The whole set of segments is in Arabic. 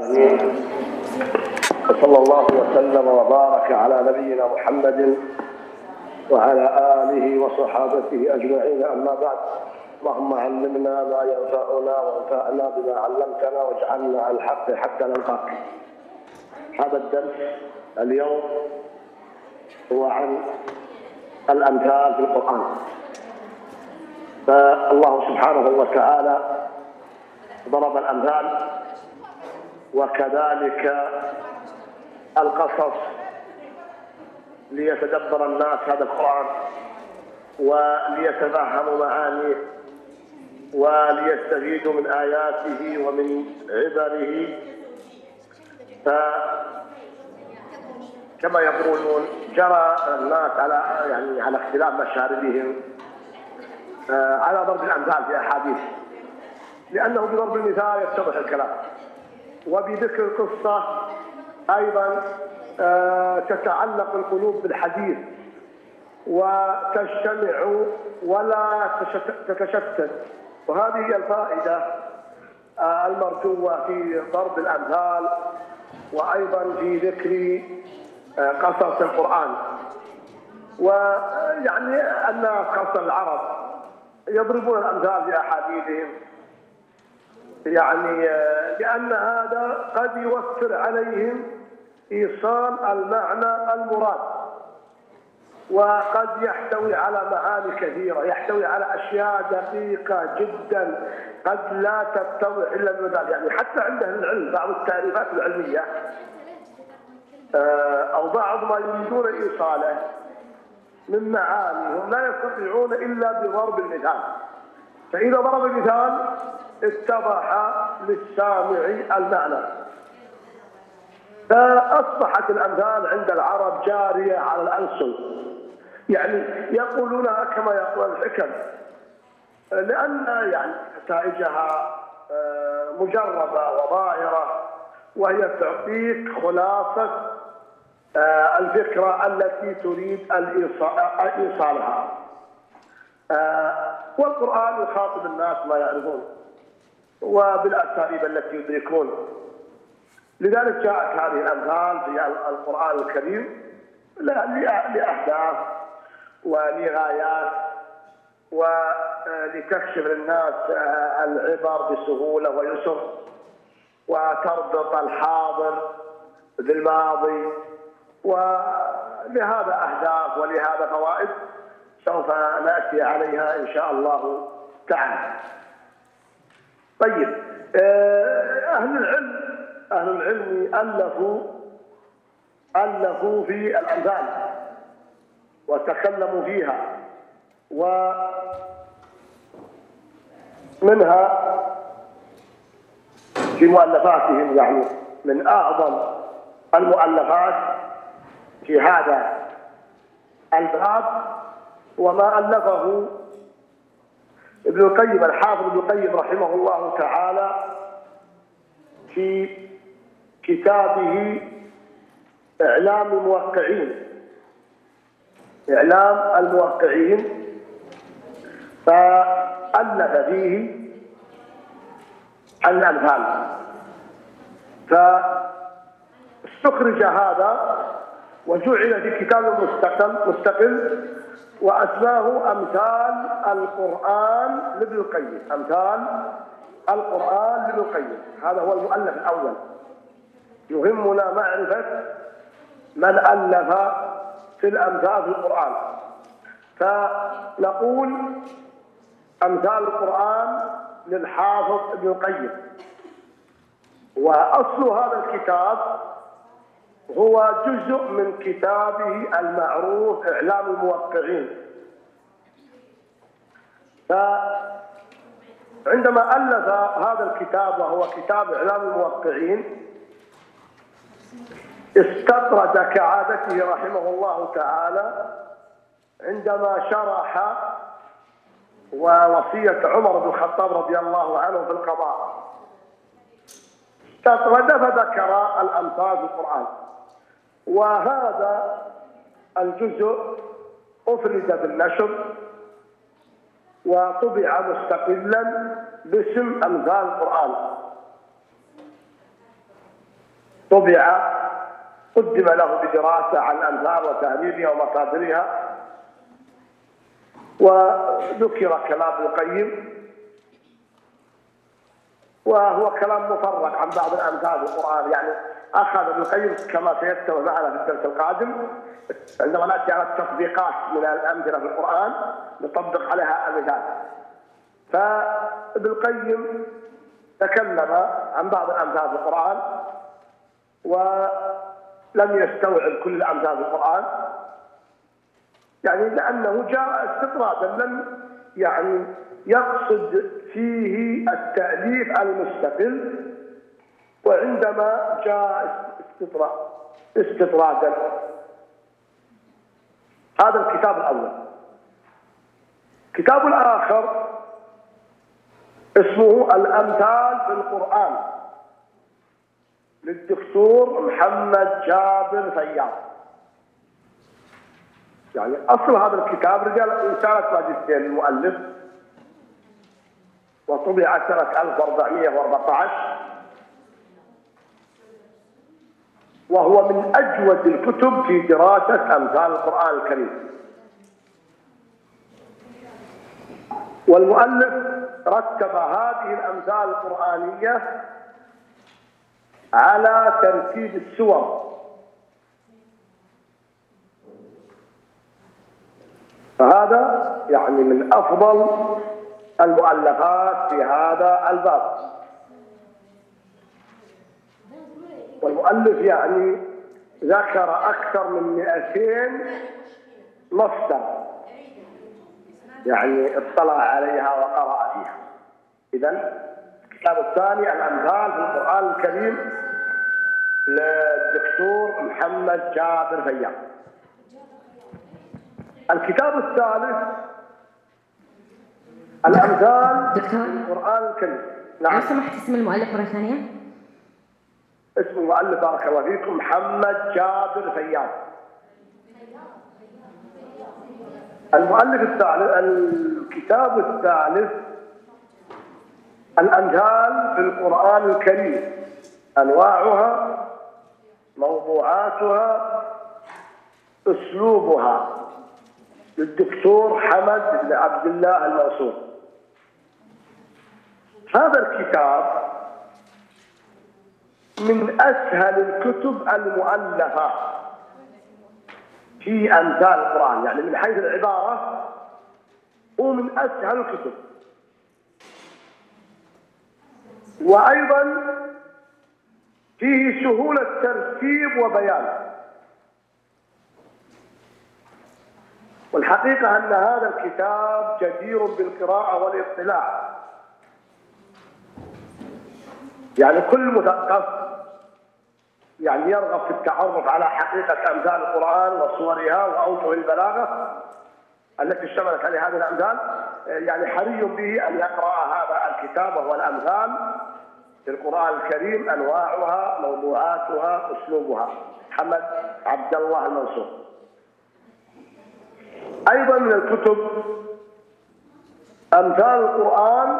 العالمين، وصلى الله وسلم وبارك على نبينا محمد وعلى آله وصحابته أجمعين. أما بعد، اللهم علمنا ما ينفعنا وانفعنا بما علمتنا واجعلنا على الحق حتى نلقاك. هذا الدرس اليوم هو عن الأمثال في القرآن. فالله سبحانه وتعالى ضرب الأمثال وكذلك القصص ليتدبر الناس هذا القرآن وليتفهموا معانيه وليستفيدوا من آياته ومن عبره. فكما يقولون جرى الناس على اختلاف مشاربهم على ضرب الأمثال في أحاديث، لأنه بضرب المثال يتضح الكلام، وبذكر القصة أيضا تتعلق القلوب بالحديث وتجتمع ولا تتشتت. وهذه هي الفائدة المرجوة في ضرب الأمثال وأيضا في ذكر قصص القرآن. ويعني أن قصص العرب يضربون الأمثال في أحاديثهم، يعني لأن هذا قد يوفر عليهم إيصال المعنى المراد، وقد يحتوي على معاني كثيرة، يحتوي على أشياء دقيقة جدا قد لا تتضح إلا بالمثال. يعني حتى عند أهل العلم بعض التعريفات العلمية أو بعض ما يريدون إيصاله من معاني هم لا يستطيعون إلا بضرب المثال، فإذا ضرب المثال اتضح للسامع المعنى. فأصبحت الأمثال عند العرب جارية على الألسن، يعني يقولونها كما يقول الحكم، لأن يعني نتائجها مجربة وظاهرة، وهي تعطيك خلاصة الفكرة التي تريد إيصالها. والقرآن يخاطب الناس ما يعرفون وبالأساليب التي يدركون، لذلك جاءت هذه الأمثال في القرآن الكريم لأهداف ولغايات ولتكشف للناس العبر بسهولة ويسر، وتربط الحاضر بالماضي، ولهذا أهداف ولهذا فوائد سوف نأتي عليها إن شاء الله تعالى. طيب، أهل العلم ألفوا في الأمثال وتكلموا فيها، ومنها في مؤلفاتهم، يعني من أعظم المؤلفات في هذا الباب وما ألفه ابن القيم، الحافظ ابن القيم رحمه الله تعالى، في كتابه إعلام الموقعين، فألف فيه الأمثال، فاستخرج هذا وجعل في كتاب مستقل وأسماه أمثال القرآن لابن القيم. أمثال القرآن لابن القيم، هذا هو المؤلف الأول. يهمنا معرفة من ألف في الأمثال في القرآن. فنقول أمثال القرآن للحافظ ابن القيم، وأصل هذا الكتاب هو جزء من كتابه المعروف إعلام الموقعين. فعندما ألف هذا الكتاب وهو كتاب إعلام الموقعين، استطرد كعادته رحمه الله تعالى عندما شرح ووصية عمر بن الخطاب رضي الله عنه في القضاء، استطرد فذكر الأمثال في القرآن. وهذا الجزء أفرد بالنشر وطبع مستقلا باسم أمثال القرآن. طبع قدم له بدراسة عن الأمثال وتهذيبها ومصادرها، وذكر كلام ابن القيم، وهو كلام مفرق عن بعض الأمثال في القرآن. يعني أخذ ابن القيم كما سيتم معنا في الدرس القادم عندما نأتي على التطبيقات من الأمثلة في القرآن نطبق عليها المثال. فابن القيم تكلم عن بعض الأمثال في القرآن ولم يستوعب كل الأمثال في القرآن، يعني لأنه جاء استطرادا، لم يعني يقصد فيه التأليف المستقل، وعندما جاء استطرادا. هذا الكتاب الأول. الكتاب الآخر اسمه الأمثال في القرآن للدكتور محمد جابر فياض. يعني أصل هذا الكتاب رسالة ماجستير للمؤلف، وطبع سنة 1414، وهو من أجود الكتب في دراسة أمثال القرآن الكريم. والمؤلف رتب هذه الأمثال القرآنية على ترتيب السور، فهذا يعني من أفضل المؤلفات في هذا الباب. والمؤلف يعني ذكر أكثر من 200 مصدر، يعني اطلع عليها وقرأ فيها. إذن الكتاب الثاني الأمثال في القرآن الكريم للدكتور محمد جابر فياض. الكتاب الثالث الأمثال في القرآن الكريم. نعم. لو سمحت اسم المؤلف مرة ثانية. اسم المؤلف بارك الله فيكم محمد جابر فياض. المؤلف الثالث الكتاب الثالث الأمثال في القرآن الكريم، أنواعها، موضوعاتها، أسلوبها، للدكتور حمد بن عبد الله المنصور. هذا الكتاب من أسهل الكتب المؤلفة في أمثال القرآن، يعني من حيث العبارة هو من أسهل الكتب، وأيضا فيه سهولة ترتيب وبيان. والحقيقة أن هذا الكتاب جدير بالقراءة والاطلاع، يعني كل مثقف يعني يرغب في التعرف على حقيقة أمثال القرآن وصورها وأوجه البلاغة التي اشتملت على هذه الأمثال، يعني حري به أن يقرأ هذا الكتاب، وهو الأمثال في القرآن الكريم، أنواعها، موضوعاتها، أسلوبها، محمد عبد الله المنصور. أيضا من الكتب أمثال القرآن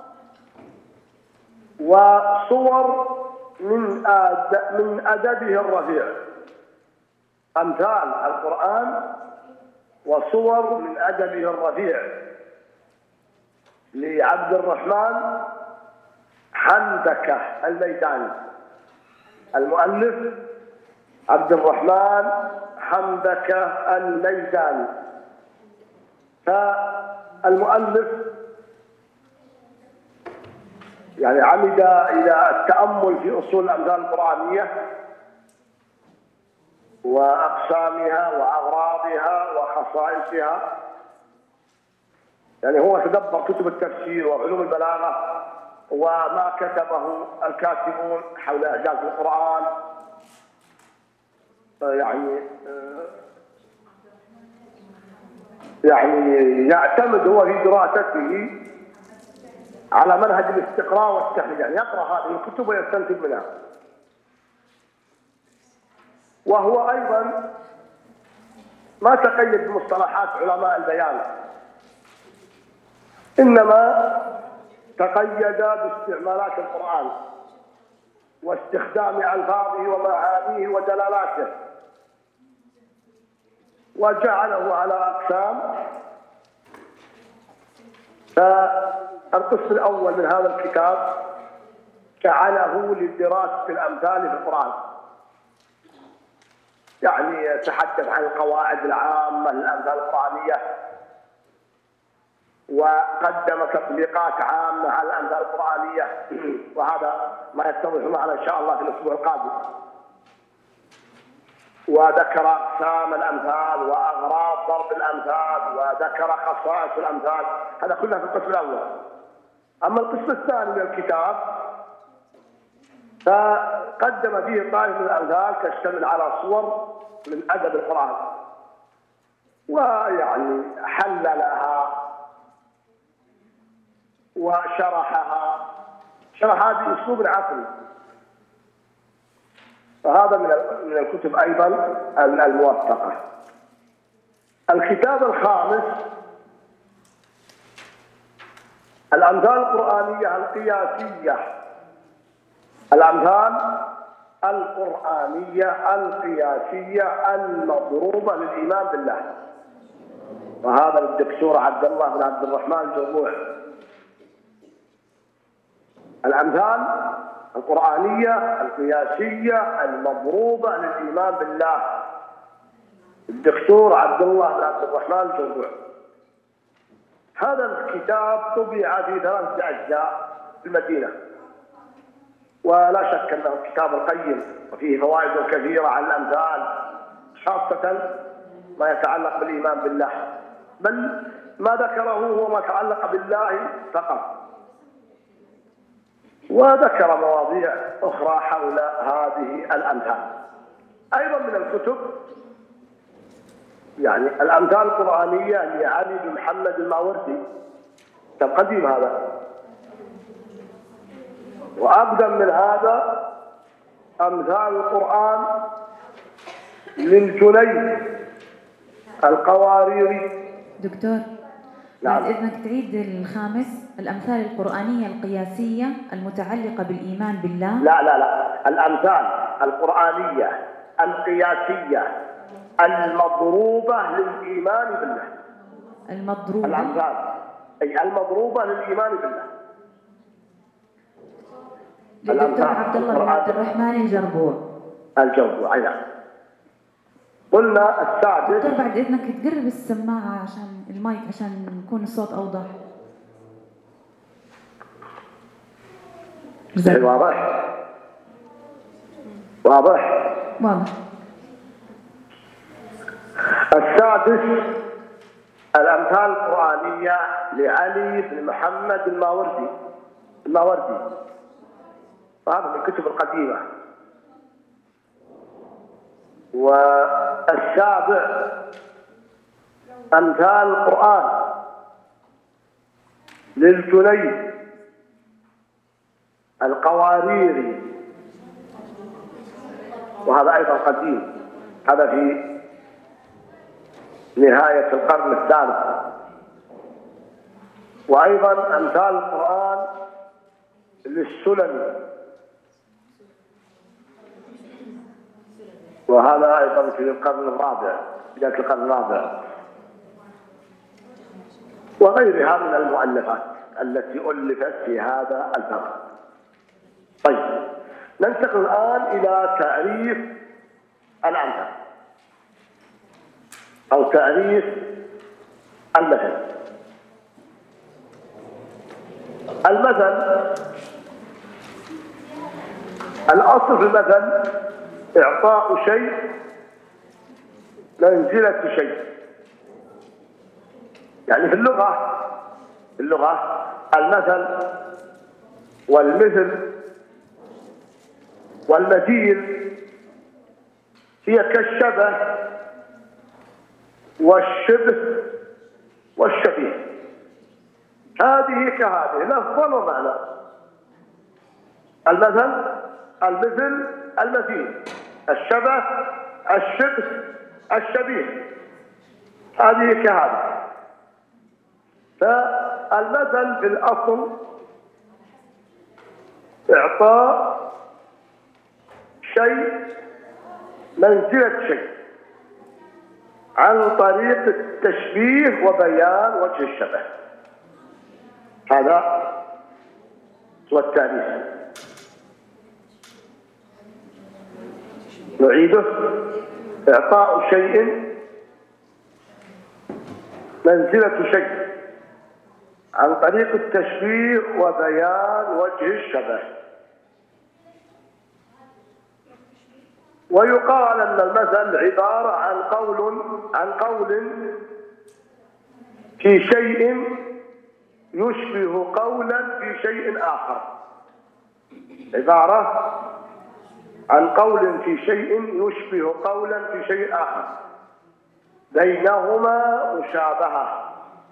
وصور من أدبه الرفيع. أمثال القرآن وصور من أدبه الرفيع لعبد الرحمن حمدكة الميداني. المؤلف عبد الرحمن حمدكة الميداني. فالمؤلف يعني عمد إلى التأمل في أصول الأمثال القرآنية وأقسامها وأغراضها وخصائصها. يعني هو تدبر كتب التفسير وعلوم البلاغة وما كتبه الكاتبون حول إعجاز القرآن، يعني يعتمد هو في دراسته على منهج الاستقراء والتحليل، يعني يقرأ هذه الكتب ويستنتج منها. وهو أيضا ما تقيد بمصطلحات علماء البيان، إنما تقيد باستعمالات القرآن. واستخدام ألفاظه ومعانيه ودلالاته، وجعله على أقسام. فالقسم الأول من هذا الكتاب جعله لدراسة الأمثال في القرآن، يعني يتحدث عن القواعد العامة للأمثال القرآنية، وقدم تطبيقات عامة على الأمثال القرآنية، وهذا ما يتضح معنا إن شاء الله في الأسبوع القادم. وذكر أقسام الأمثال وأغراض ضرب الأمثال، وذكر خصائص الأمثال، هذا كله في القسم الأول. أما القسم الثاني من الكتاب فقدم فيه طائفة من الأمثال تشتمل على صور من أدب القرآن، ويعني حللها وشرحها، شرحها بأسلوب عقلي. فهذا من الكتب أيضا الموثقة. الكتاب الخامس الأمثال القرآنية القياسية، الأمثال القرآنية القياسية المضروبة للإيمان بالله، وهذا للدكتور عبد الله بن عبد الرحمن الجربوع. الأمثال القرآنية القياسية المضروبة للإيمان بالله، الدكتور عبد الله بن عبد الرحمن الجربوع. هذا الكتاب طبع في 3 أجزاء في المدينة، ولا شك أنه كتاب قيم وفيه فوائد كثيرة عن الأمثال، خاصة ما يتعلق بالإيمان بالله، بل ما ذكره هو ما يتعلق بالله فقط، وذكر مواضيع أخرى حول هذه الأمثال. أيضا من الكتب يعني الأمثال القرآنية لعلي بن محمد الماوردي، كتاب قديم هذا. وأقدم من هذا أمثال القرآن للجنيد القواريري. دكتور، بعد إذنك تعيد الخامس، الأمثال القرآنية القياسية المتعلقة بالإيمان بالله. لا، الأمثال القرآنية القياسية المضروبة للإيمان بالله. المضروبة، الأمثال أي المضروبة للإيمان بالله. للدكتور عبد الله بن عبد الرحمن الجربوع. أيضا. قلنا السادس. دكتور بعد إذنك تقرب السماعة عشان المايك عشان يكون الصوت أوضح. واضح. السادس الأمثال القرآنية لعلي بن محمد الماوردي. وهذا من الكتب القديمة. والسابع أمثال القرآن للجنيد القواريري، وهذا أيضا قديم، هذا في نهاية القرن الثالث. وأيضا أمثال القرآن للسلمي، وهذا أيضا في القرن الرابع، بداية القرن الرابع. وغيرها من المؤلفات التي ألفت في هذا الباب. طيب، ننتقل الآن إلى تعريف الأمثال أو تعريف المثل. المثل، الأصل في المثل إعطاء شيء منزلة شيء. يعني في اللغة المثل والمثل والمثيل هي كالشبه والشبه والشبيه، هذه كهذه لفظا ومعنى. المثل، المثل، المثيل، الشبه، الشبه، الشبيه، هذه كهذه. فالمثل في الأصل إعطاء شيء منزلة شيء عن طريق التشبيه وبيان وجه الشبه، هذا هو التأنيث. نعيده: إعطاء شيء منزلة شيء عن طريق التشبيه وبيان وجه الشبه. ويقال أن المثل عبارة عن قول في شيء يشبه قولا في شيء آخر، عبارة عن قول في شيء يشبه قولا في شيء آخر بينهما مشابهة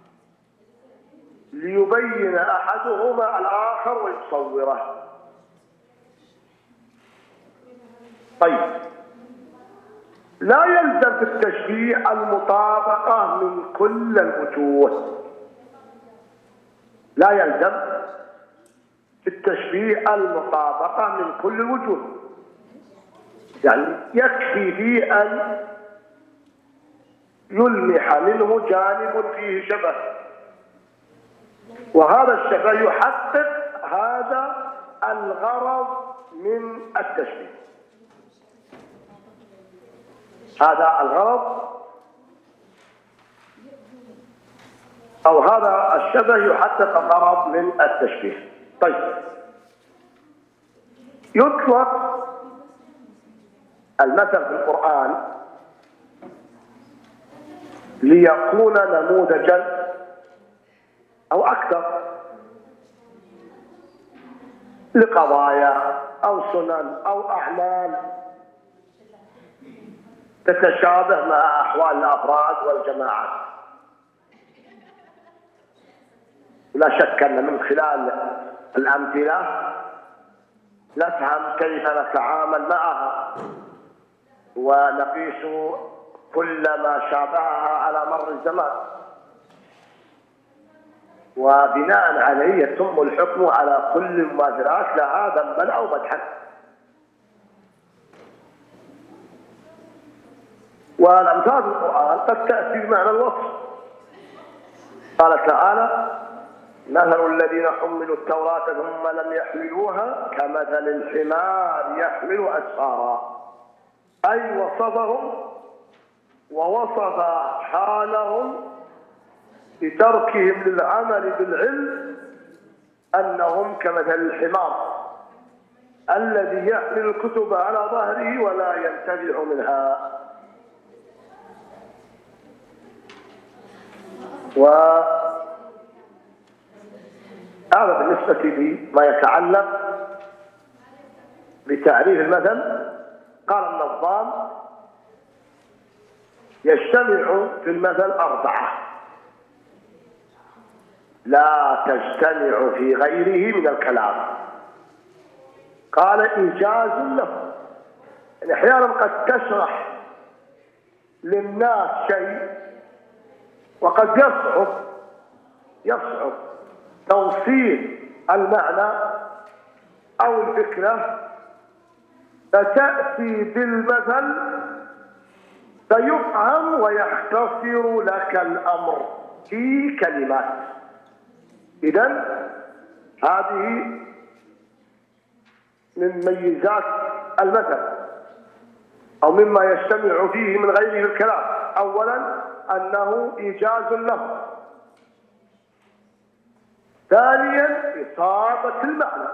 ليبين أحدهما الآخر ويصوره. طيب، لا يلزم في التشبيه المطابقة من كل الوجوه، لا يلزم في التشبيه المطابقة من كل الوجوه، يعني يكفي فيه أن يلمح منه جانب فيه شبه، وهذا الشبه يحقق هذا الغرض من التشبيه، هذا الغرض أو هذا الشبه يحقق الغرض من التشبيه. طيب، يطلق المثل في القرآن ليكون نموذجا أو أكثر لقضايا أو سنن أو أعمال تتشابه مع أحوال الأفراد والجماعات. لا شك أن من خلال الأمثلة نفهم كيف نتعامل معها ونقيس كل ما شابهها على مر الزمان، وبناء عليه يتم الحكم على كل المماثلات لها ذنبا أو مدحا. والأمثال في القرآن قد تأتي بمعنى الوصف. قال تعالى: مثل الذين حملوا التوراة ثم لم يحملوها كمثل الحمار يحمل أسفارا، أي وصفهم ووصف حالهم بتركهم للعمل بالعلم أنهم كمثل الحمار الذي يحمل الكتب على ظهره ولا ينتفع منها. وهذا بالنسبة لما يتعلق بتعريف المثل. قال النظام: يجتمع في المثل 4 لا تجتمع في غيره من الكلام. قال: إيجاز له، يعني أحيانا قد تشرح للناس شيء وقد يصعب توصيل المعنى أو الفكرة، فتأتي بالمثل فيفهم ويختصر لك الأمر في كلمات. إذن هذه من ميزات المثل أو مما يجتمع فيه من غيره الكلام. أولا أنه إيجاز له، ثانيا إصابة المعنى،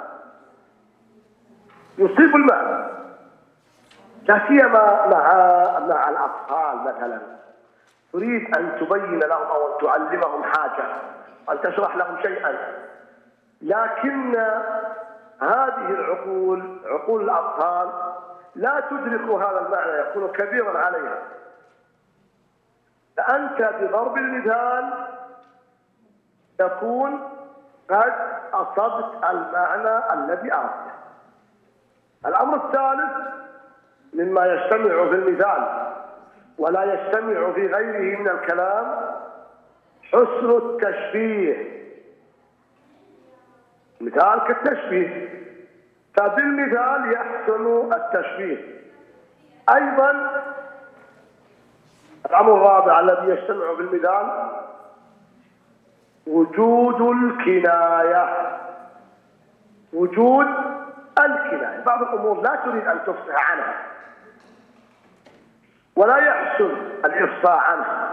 يصيب المعنى، لا سيما مع الأطفال مثلا، تريد أن تبين لهم أو أن تعلمهم حاجة، أن تشرح لهم شيئا، لكن هذه العقول، عقول الأطفال، لا تدرك هذا المعنى، يكون كبيرا عليها. فأنت بضرب المثال تكون قد أصبت المعنى الذي أردته. الأمر الثالث مما يجتمع في المثال ولا يجتمع في غيره من الكلام حسن التشبيه. مثال كالتشبيه، فبالمثال يحسن التشبيه. أيضا الأمر الرابع الذي يجتمع بالمثال وجود الكناية. وجود الكناية، بعض الأمور لا تريد أن تفصح عنها ولا يحسن الإفصاح عنها،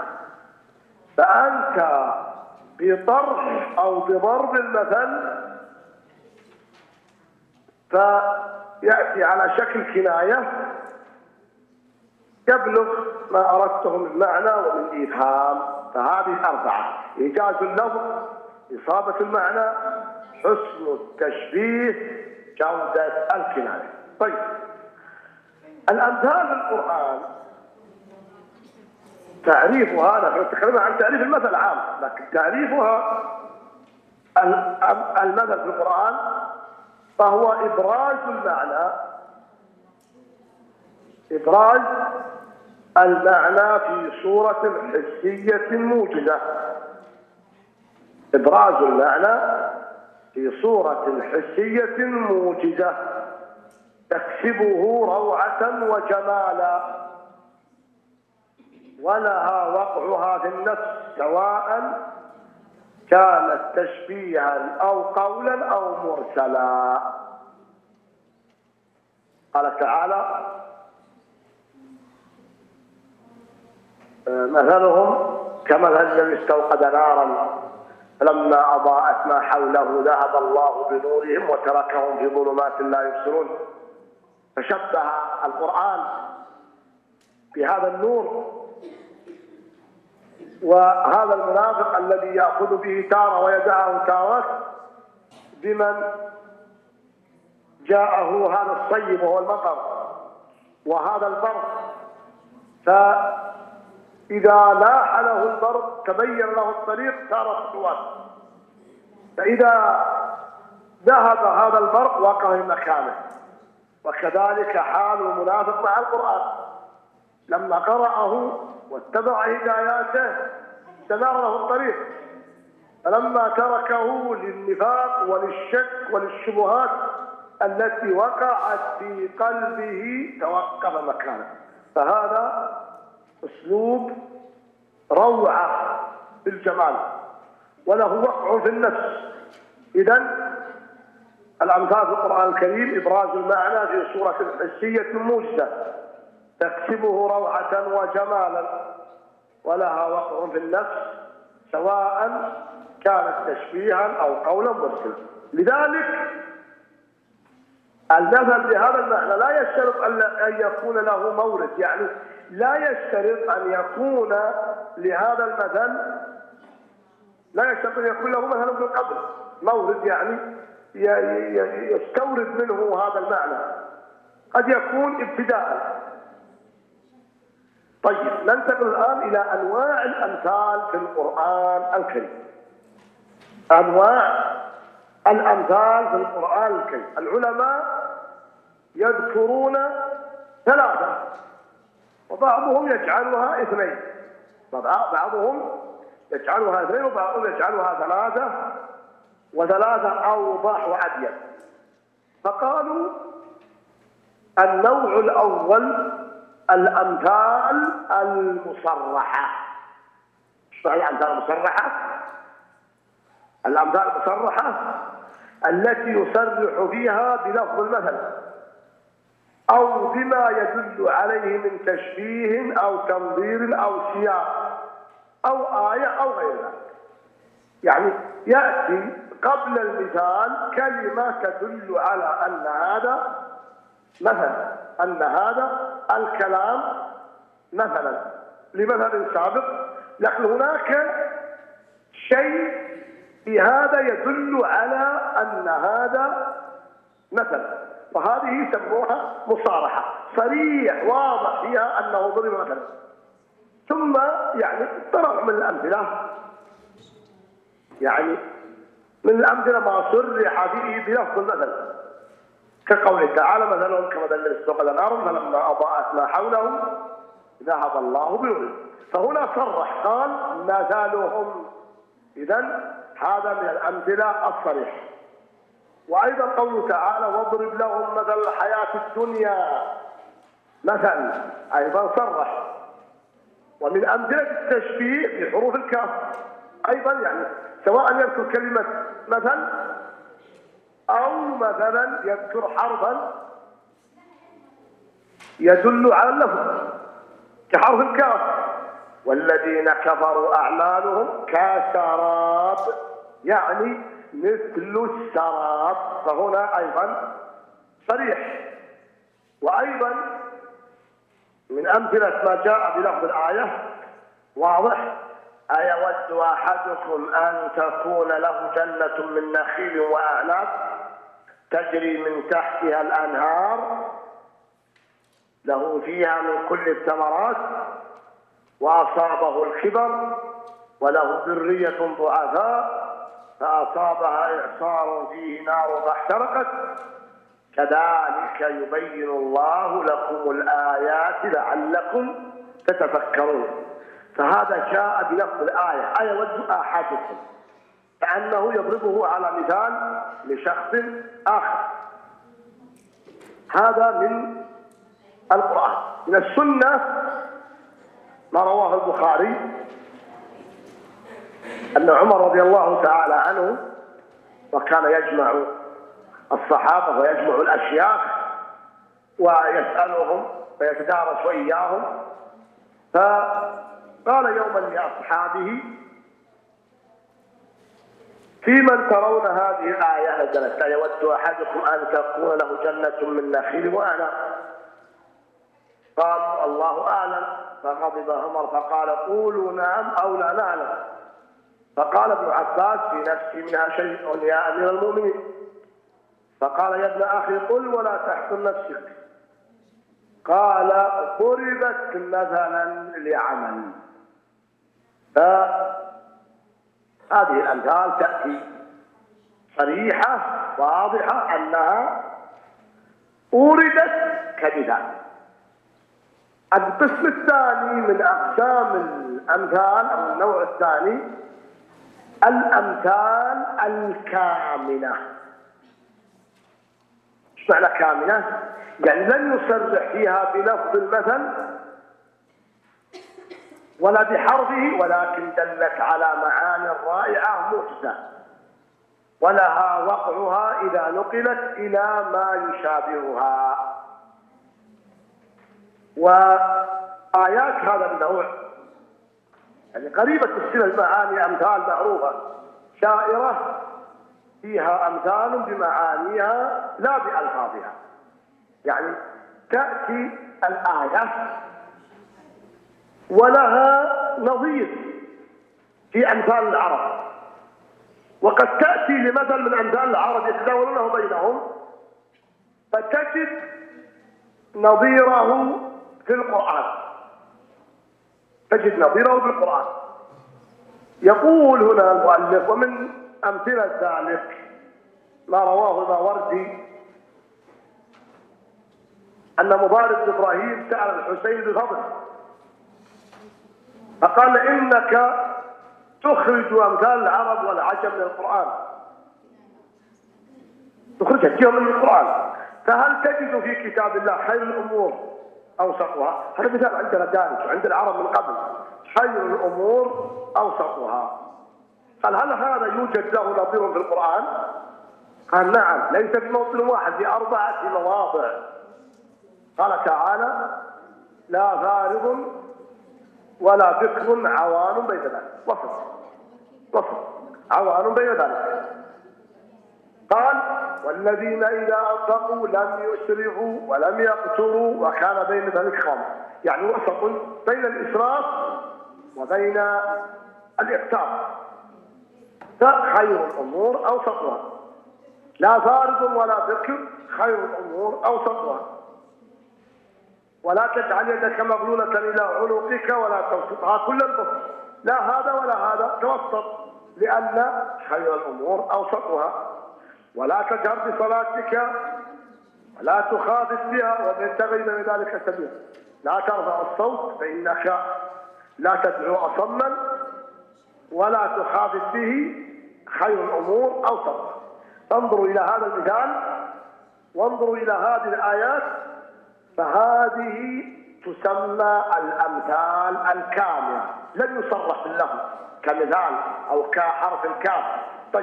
فأنت بطرح أو بضرب المثل فيأتي على شكل كناية يبلغ ما أردته من معنى ومن إيهام. فهذه أربعة: إيجاز اللفظ، إصابة المعنى، حسن التشبيه، جودة الكناية. طيب، الأمثال في القرآن تعريفها، نحن نتكلم عن تعريف المثل عام، لكن تعريفها المثل في القرآن فهو إبراز المعنى، إبراز المعنى في صورة حسية موجزة. إبراز المعنى في صورة حسية موجزة تكسبه روعة وجمالا، ولها وقعها في النفس سواء كانت تشبيها أو قولا أو مرسلا. قال تعالى: مثلهم كمثل الذي استوقد نارا فلما أضاءت ما حوله ذهب الله بنورهم وتركهم في ظلمات لا يبصرون. فشبه القرآن بهذا النور، وهذا المنافق الذي يأخذ به تارة ويدعه تارة بمن جاءه هذا الصيب وهو المطر وهذا البرق، فإذا لاح له البرق تبين له الطريق صار خطوات، فإذا ذهب هذا البرق وقف في مكانه. وكذلك حال المنافق مع القرآن، لما قرأه واتبع هداياته استنار له الطريق، فلما تركه للنفاق وللشك وللشبهات التي وقعت في قلبه توقف مكانه. فهذا أسلوب روعة بالجمال وله وقع في النفس. إذن الأمثال في القرآن الكريم إبراز المعنى في صورة حسية موجزة تكسبه روعة وجمالا، ولها وقع في النفس سواء كانت تشبيها أو قولا مرسلا. لذلك المثل بهذا المعنى لا يشترط أن يكون له مورد، يعني لا يشترط أن يكون لهذا المثل، لا يشترط أن يكون له مثلا في القبر مورد يعني يستورد منه هذا المعنى، قد يكون ابتداء. طيب، ننتقل الآن إلى أنواع الأمثال في القرآن الكريم. أنواع الأمثال في القرآن الكريم، العلماء يذكرون ثلاثة وبعضهم يجعلها اثنين، بعضهم يجعلها اثنين وبعضهم يجعلها ثلاثة، وثلاثة أوضح وأبين. فقالوا النوع الأول الأمثال المصرحة. ايش معنى الأمثال المصرحة؟ الأمثال المصرحة التي يصرح فيها بلفظ المثل أو بما يدل عليه من تشبيه أو تنظير أو سياق أو آية أو غير ذلك. يعني يأتي قبل المثال كلمة تدل على أن هذا مثلا، أن هذا الكلام مثلا لمثل سابق، لكن هناك شيء في هذا يدل على أن هذا مثلا، وهذه يسموها مصارحة، صريح واضح فيها أنه ضرب مثلا. ثم يعني طرح من الأمثلة، يعني من الأمثلة ما صرح به بلفظ المثل، كقوله تعالى مثلهم كمثل الذي استوقد نارا فلما أضاءت ما حوله ذهب الله بنورهم. فهنا صرح قال مثلهم، إذن هذا من الأمثلة الصريحة. وأيضا قوله تعالى واضرب لهم مثل الحياة الدنيا مثل، أيضا صرح. ومن أمثلة التشبيه في حروف الكاف أيضا، يعني سواء يذكر كلمة مثل أو مثلا يذكر حرفا يدل على اللفظ كحرف الكاف. والذين كفروا أعمالهم كسراب، يعني مثل السراب، فهنا أيضا صريح. وأيضا من أمثلة ما جاء بلفظ الآية واضح: أيود أحدكم أن تكون له جنة من نخيل وأعناب تجري من تحتها الأنهار له فيها من كل الثمرات وأصابه الكبر وله ذرية ضعفاء فأصابها إعصار فيه نار فاحترقت كذلك يبين الله لكم الآيات لعلكم تتفكرون. فهذا جاء بلفظ الآية أيود أحدكم، كأنه يضربه على مثال لشخص آخر. هذا من القرآن. من السنة ما رواه البخاري أن عمر رضي الله تعالى عنه وكان يجمع الصحابة ويجمع الأشياخ ويسألهم ويتدارس إياهم، فقال يوما لأصحابه: في من ترون هذه الآية نزلت أيود أحدكم أن تكون له جنة من نخيل وأعناب؟ قالوا الله أعلم. فغضب عمر فقال: قولوا نعم أو لا نعلم. فقال ابن عباس: في نفسي منها شيء يا أمير المؤمنين. فقال: يا ابن أخي قل ولا تحزن نفسك. قال: ضربت مثلا لعمل. فهذه الأمثال تأتي صريحة واضحة أنها أوردت كمثال. القسم الثاني من أقسام الأمثال أو النوع الثاني الأمثال الكامنة. ايش معنى كامنة؟ يعني لم يصرح فيها بلفظ المثل ولا بحرفه، ولكن دلت على معاني رائعة موجزة ولها وقعها إذا نقلت إلى ما يشابهها. وآيات هذا النوع يعني قريبة الصلة المعاني، أمثال معروفة شائرة فيها أمثال بمعانيها لا بألفاظها. يعني تأتي الآية ولها نظير في أمثال العرب، وقد تأتي لمثل من أمثال العرب يتداولونه بينهم فتجد نظيره في القرآن. تجد نظيره في القرآن. يقول هنا المؤلف: ومن أمثلة ذلك ما رواه الماوردي أن مضارب بن إبراهيم سأل الحسين بفضل فقال: إنك تخرج أمثال العرب والعجم من القرآن، تخرجها تجيهم من القرآن، فهل تجد في كتاب الله خير الأمور أوسطها؟ هذا مثال عندنا دارج وعند العرب من قبل، خير الأمور أوسطها. قال: هل هذا يوجد له نظير في القرآن؟ قال: نعم، ليس في موطن واحد، في 4 مواضع. قال تعالى: لا فارض ولا بكر عوان بين ذلك. وصف عوان بين ذلك. قال: والذين إذا أنفقوا لم يسرفوا ولم يقتروا وكان بين ذلك قوما. يعني وسط بين الإسراف وبين الإقتار، فخير الأمور أوسطها. لا فارض ولا بكر، خير الأمور أوسطها. ولا تجعل يدك مغلولة إلى عنقك ولا تبسطها كل البسط، لا هذا ولا هذا، توسط، لأن خير الأمور أوسطها. ولا تجهر بصلاتك ولا تخافت بها وابتغي من ذلك سبيلا. لا ترفع الصوت فإنك لا تدعو أصما ولا تخافت به، خير الأمور أوسطها. انظروا إلى هذا المثال وانظروا إلى هذه الآيات، فهذه تسمى الأمثال الكاملة، لم يصرح باللفظ كمثال أو كحرف الكاف. طيب،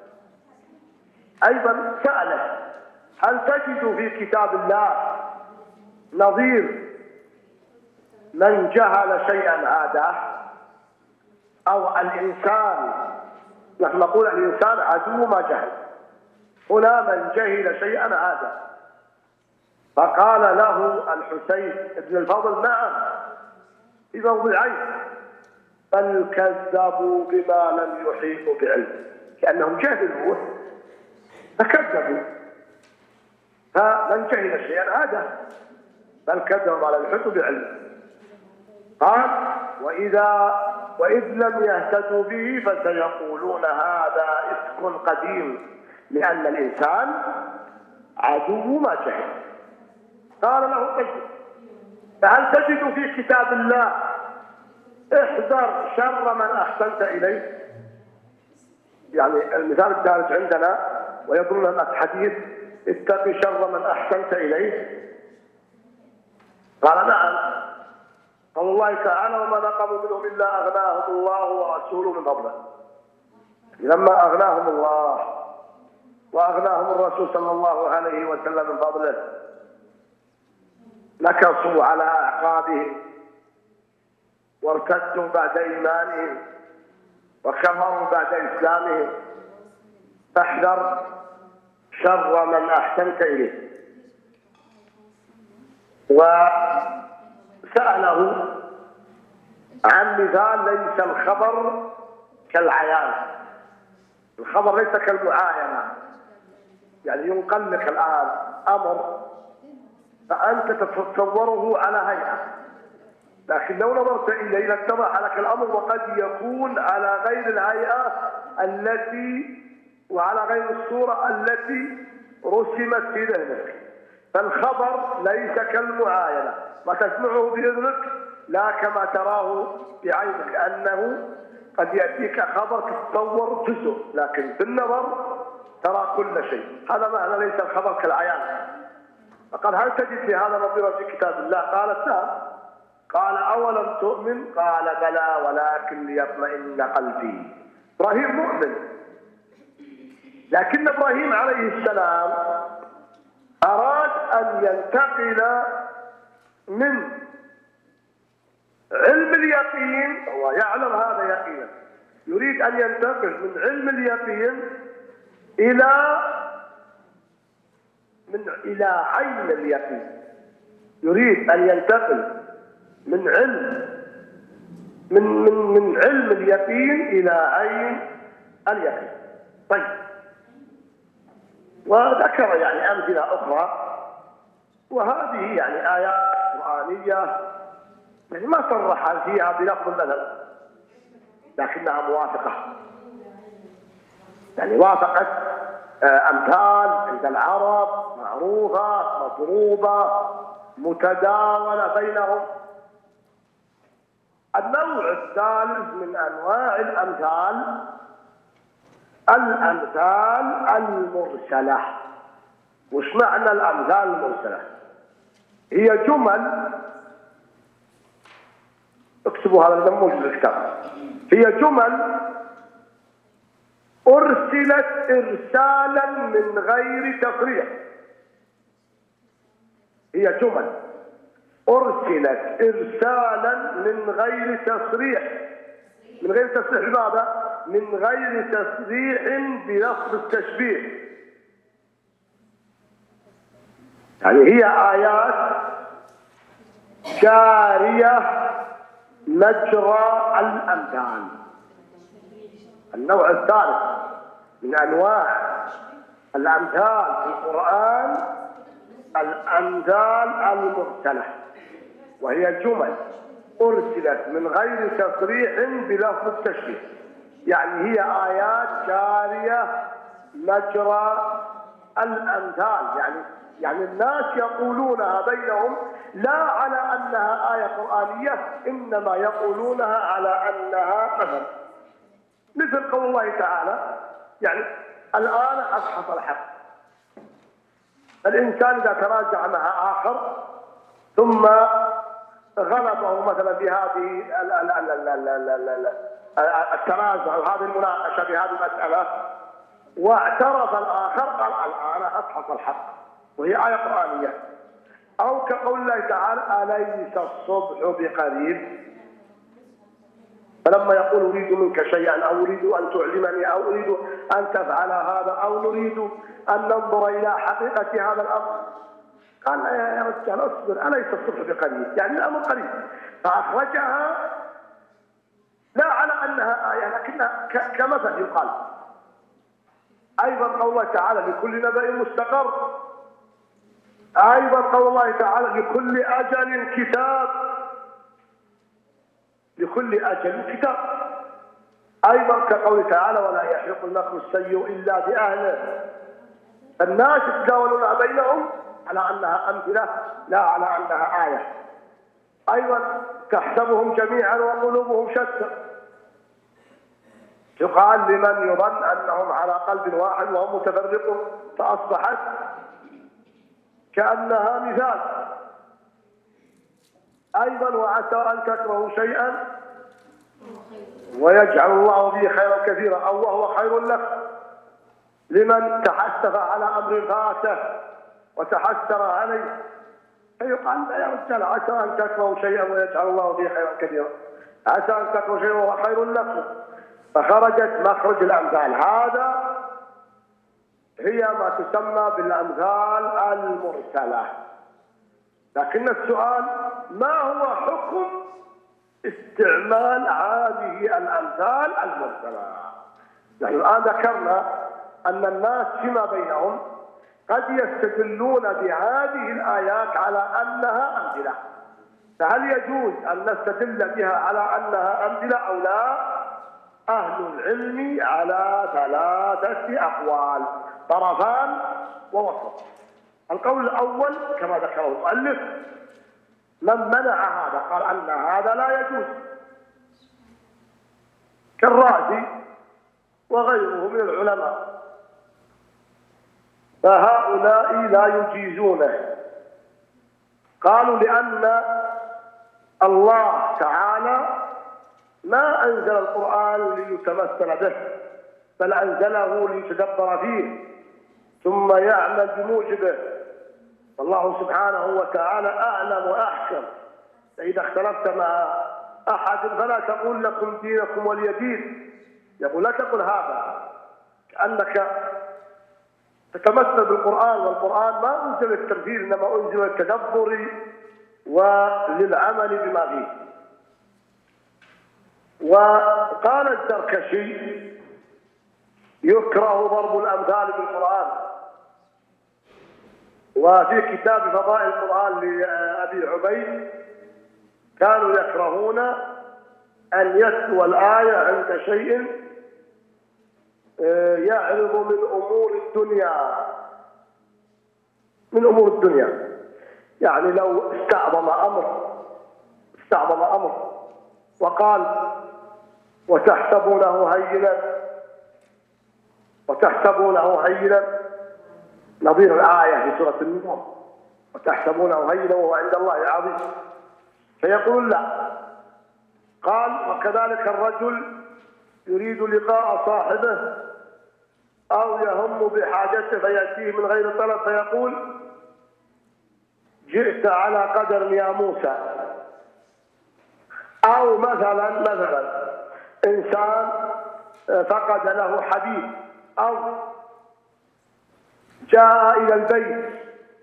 أيضا سأله: هل تجد في كتاب الله نظير من جهل شيئا عاده؟ أو الإنسان، نحن نقول الإنسان عدو ما جهل، هنا من جهل شيئا عاده. فقال له الحسين بن الفضل: نعم، في موضعين، بل كذبوا بما لم يحيطوا بعلم، لأنهم جهلوه فكذبوا. فمن جهل شيئا عاده، بل كذبوا ما لم يحيطوا بعلم. قال: وإذ لم يهتدوا به فسيقولون هذا إفك قديم، لأن الإنسان عدو ما جهل. قال له: طيب، فهل تجد في كتاب الله احذر شر من أحسنت إليه؟ يعني المثال الثالث عندنا ويظن أنك حديث: اتق شر من أحسنت إليه. قال: نعم. قال الله تعالى: وما نقموا منهم إلا أغناهم الله ورسوله من فضله. لما أغناهم الله وأغناهم الرسول صلى الله عليه وسلم من فضله، نكصوا على أعقابهم وارتدوا بعد إيمانهم وكفروا بعد إسلامهم. فاحذر شر من أحسنت إليه. وسأله عن مثال: ليس الخبر كالعيان، الخبر ليس كالمعاينة. يعني ينقل لك الآن أمر فأنت تتصوره على هيئة، لكن لو نظرت إليه لاتضح لك الأمر، وقد يكون على غير الهيئة التي وعلى غير الصورة التي رسمت في ذهنك. فالخبر ليس كالمعاينة، ما تسمعه بإذنك لا كما تراه بعينك، أنه قد يأتيك خبر تتصور جزء، لكن بالنظر ترى كل شيء. هذا معنى ليس الخبر كالعيان. فقال: هل تجد في هذا نظيرا في كتاب الله؟ قالت: نعم. قال: أولم تؤمن؟ قال: بلى ولكن ليطمئن قلبي. إبراهيم مؤمن، لكن إبراهيم عليه السلام أراد أن ينتقل من علم اليقين، هو يعلم هذا يقينا، يريد أن ينتقل من علم اليقين إلى عين اليقين. يريد أن ينتقل من علم اليقين إلى عين اليقين. طيب، وذكر يعني أمثلة أخرى، وهذه يعني آيات قرآنية يعني ما صرح فيها بلفظ المثل، لكنها موافقة، يعني وافقت أمثال عند العرب معروفة مضروبة متداولة بينهم. النوع الثالث من أنواع الأمثال المرسلة. وش معنى الأمثال المرسلة؟ هي جمل، اكتبوا هذا النموذج في الكتاب، هي جمل أرسلت إرسالا من غير تصريح. هي جمل أرسلت إرسالا من غير تصريح. من غير تصريح ماذا؟ من غير تصريح بلفظ التشبيه. يعني هي آيات جارية مجرى الأمثال. النوع الثالث من أنواع الأمثال في القرآن الأمثال المرسلة، وهي جمل أرسلت من غير تصريح بلفظ التشبيه. يعني هي آيات جارية مجرى الأمثال، يعني الناس يقولونها بينهم لا على أنها آية قرآنية، إنما يقولونها على أنها مثل قول الله تعالى. يعني الآن حصل الحق. الإنسان إذا تراجع مع آخر ثم غلبه مثلا بهذه التراجع وهذه المناقشة بهذه المسألة واعترف الآخر قال الآن حصل الحق، وهي آية قرآنية. أو كقول الله تعالى أليس الصبح بقريب، فلما يقول أريد منك شيئا أو أريد أن تعلمني أو أريد أن تفعل هذا أو نريد أن ننظر إلى حقيقة هذا الأمر، قال يا رجال اصبر أليس الصبح بقريب، يعني الأمر قريب. فأخرجها لا على أنها آية لكنها كمثل يقال. أيضا قول الله تعالى لكل نبأ مستقر، أيضا قول الله تعالى لكل أجل كتاب، لكل أجل كتاب. أيضا كقول تعالى ولا يحيق المكر السيء إلا بأهله. الناس يتداولون بينهم على أنها أمثلة لا على أنها آية. أيضا تحسبهم جميعا وقلوبهم شتى، يقال لمن يظن أنهم على قلب واحد وهم متفرقون، فأصبحت كأنها مثال. أيضا وعسى أن تكرهوا شيئا ويجعل الله به خيرا كثيرا، أو وهو خير لك لمن تحسف على أمر فاته وتحسر عليه، فيقال يا رجال عسى أن تكرهوا شيئا ويجعل الله به خيرا كثيرا، عسى أن تكرهوا شيئا وهو خير لكم. فخرجت مخرج الأمثال. هذا هي ما تسمى بالأمثال المرسلة. لكن السؤال ما هو حكم استعمال هذه الأمثال المرسلة؟ يعني الآن ذكرنا أن الناس فيما بينهم قد يستدلون بهذه الآيات على أنها أمثلة، فهل يجوز أن نستدل بها على أنها أمثلة أو لا؟ أهل العلم على ثلاثة أقوال، طرفان ووسط. القول الأول كما ذكره المؤلف من منع هذا قال أن هذا لا يجوز، كالرازي وغيره من العلماء، فهؤلاء لا يجيزونه. قالوا لأن الله تعالى ما أنزل القرآن ليتمثل به، بل أنزله ليتدبر فيه ثم يعمل بموجبه، والله سبحانه وتعالى أعلم وأحكم. فإذا اختلفت مع أحد فلا تقول لكم دينكم ولي دين، يقول لا تقل هذا، كأنك تتمثل بالقرآن، والقرآن ما أنزل للتمثيل إنما أنزل للتدبر وللعمل بما فيه. وقال الزركشي يكره ضرب الأمثال بالقرآن، وفي كتاب فضائل القرآن لأبي عبيد كانوا يكرهون أن يتلو الآية عند شيء يعرض من أمور الدنيا، من أمور الدنيا. يعني لو استعظم أمر وقال وتحسبونه هينا نظير الآية في سورة النور وتحسبونه هينا وهو عند الله عظيم، فيقول لا. قال وكذلك الرجل يريد لقاء صاحبه أو يهم بحاجته فيأتيه من غير طلب فيقول جئت على قدر يا موسى. أو مثلا إنسان فقد له حبيب أو جاء إلى البيت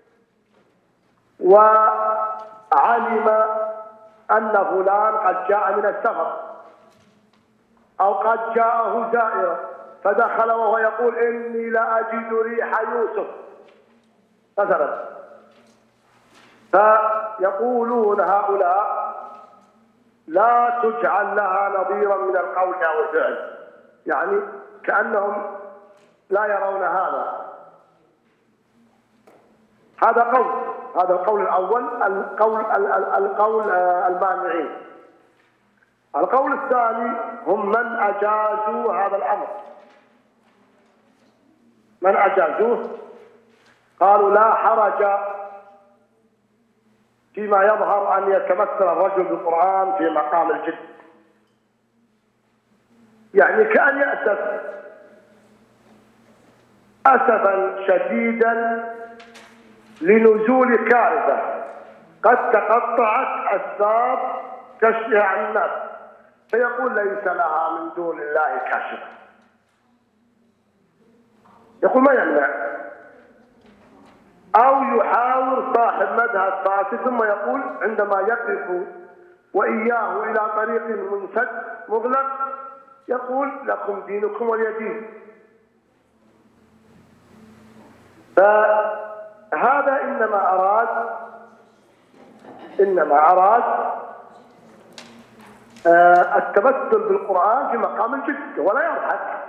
وعلم أن فلان قد جاء من السفر أو قد جاءه زائر فدخل وهو يقول إني لأجد ريح يوسف مثلا، فيقولون هؤلاء لا تجعل لها نظيرا من القول أو الفعل، يعني كأنهم لا يرون هذا. هذا القول الأول، القول المانعين. القول الثاني هم من أجازوا هذا الأمر، من أجازوه قالوا لا حرج فيما يظهر أن يتمثل الرجل بالقرآن في مقام الجد، يعني كأن يأسف أسفا شديدا لنزول كارثة قد تقطعت أسباب كشفها عن الناس، فيقول ليس لها من دون الله كاشفة. يقول ما يمنع، أو يحاور صاحب مذهب فاسد ثم يقول عندما يقف وإياه إلى طريق منسد مغلق يقول لكم دينكم ولي دين. فهذا إنما أراد التمثل بالقرآن في مقام الجد ولا يضحك.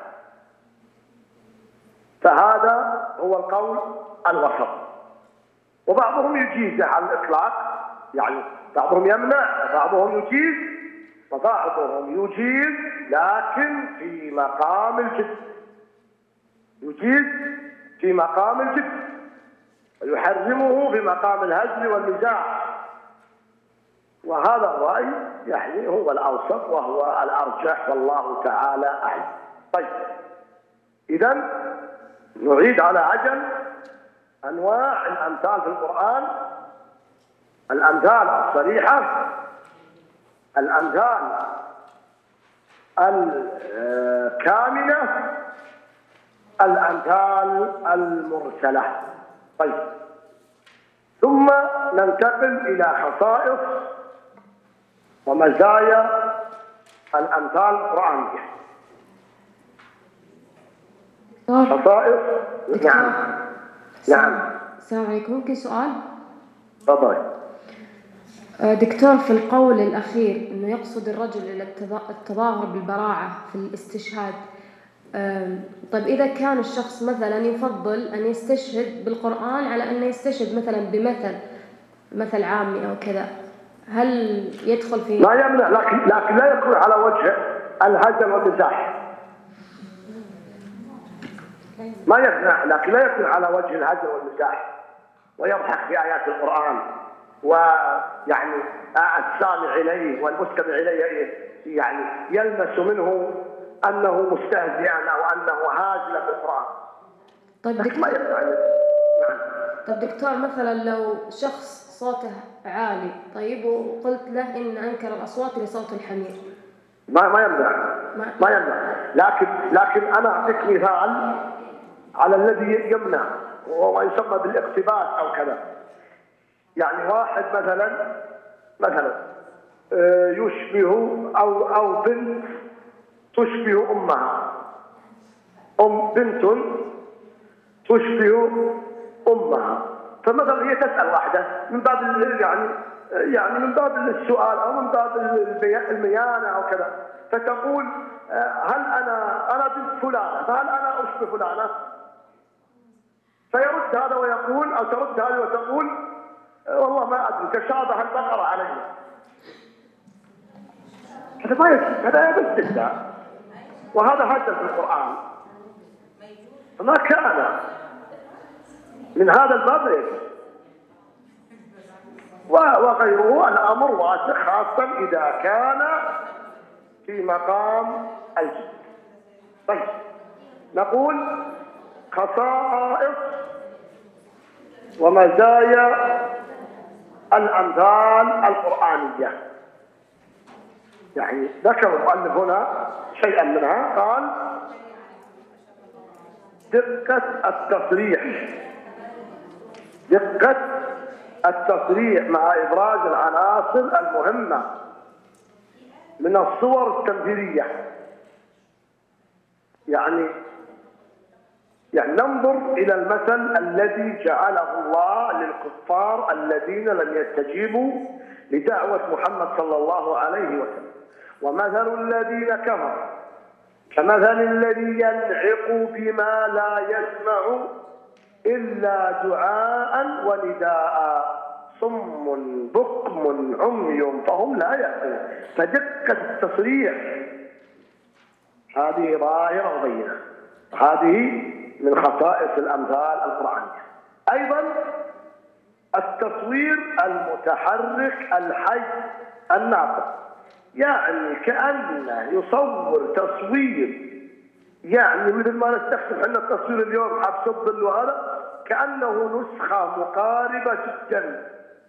فهذا هو القول الوسط، وبعضهم يجيزه على الإطلاق، يعني بعضهم يمنع وبعضهم يجيز وبعضهم يجيز لكن في مقام الجد، يجيز في مقام الجد ويحرمه في مقام الهزل والمزاح. وهذا الرأي يعني هو الأوسط وهو الأرجح والله تعالى أعلم. طيب، إذن نعيد على عجل أنواع الأمثال في القرآن: الأمثال الصريحة، الأمثال الكامنة، الأمثال المرسلة. طيب، ثم ننتقل إلى خصائص ومزايا الأمثال القرآنية. خصائص. نعم. السلام عليكم، ممكن سؤال؟ تفضل. دكتور، في القول الأخير أنه يقصد الرجل إلى التظاهر بالبراعة في الاستشهاد، طيب إذا كان الشخص مثلا يفضل أن يستشهد بالقرآن على أن يستشهد مثلا مثل عامي أو كذا، هل يدخل في؟ لا يمنع، لكن لا يكون على وجه الهزل والمزاح. ما يمنع، لكن لا يكون على وجه الهزل والمزاح ويضحك في آيات القرآن، ويعني السامع إليه والمستمع إليه يعني يلمس منه أنه مستهزئا أو أنه هازلا بالقرآن. طيب دكتور، ما يمنع. طيب دكتور، مثلا لو شخص صوته عالي، طيب وقلت له إن أنكر الأصوات لصوت الحمير، ما يمنع. لكن أنا أعطيك مثال على الذي يمنع، وهو يسمى بالاقتباس أو كذا. يعني واحد مثلا يشبه أو بنت تشبه أمها، بنت تشبه أمها، فمثلا هي تسأل واحدة من باب يعني من باب السؤال أو من باب الميانة أو كذا، فتقول هل أنا بنت فلانة، فهل أنا أشبه فلانة؟ فيرد هذا ويقول، أو ترد هذه وتقول والله ما أدري، تشابه البقرة علي. هذا ما يجوز، هذا باستهزاء، وهذا هزل في القرآن، فما كان من هذا الباب يجوز. وغيره الأمر واسع، خاصة إذا كان في مقام الجد. طيب، نقول خصائص ومزايا الأمثال القرآنية. يعني ذكر المؤلف هنا شيئا منها، قال دقة التصريح مع إبراز العناصر المهمة من الصور التمثيلية. يعني ننظر إلى المثل الذي جعله الله للكفار الذين لم يستجيبوا لدعوة محمد صلى الله عليه وسلم: ومثل الذين كفروا كمثل الذي ينعق بما لا يسمع إلا دعاء ونداء صم بكم عمي فهم لا يعقلون. فدقة التصريح هذه ظاهرة وبينة، هذه من خصائص الأمثال القرآنية. أيضا التصوير المتحرك الحي الناطق، يعني كأنه يصور تصوير، يعني مثل ما نستخدم احنا التصوير اليوم حبس الظل وهذا، كأنه نسخة مقاربة جدا.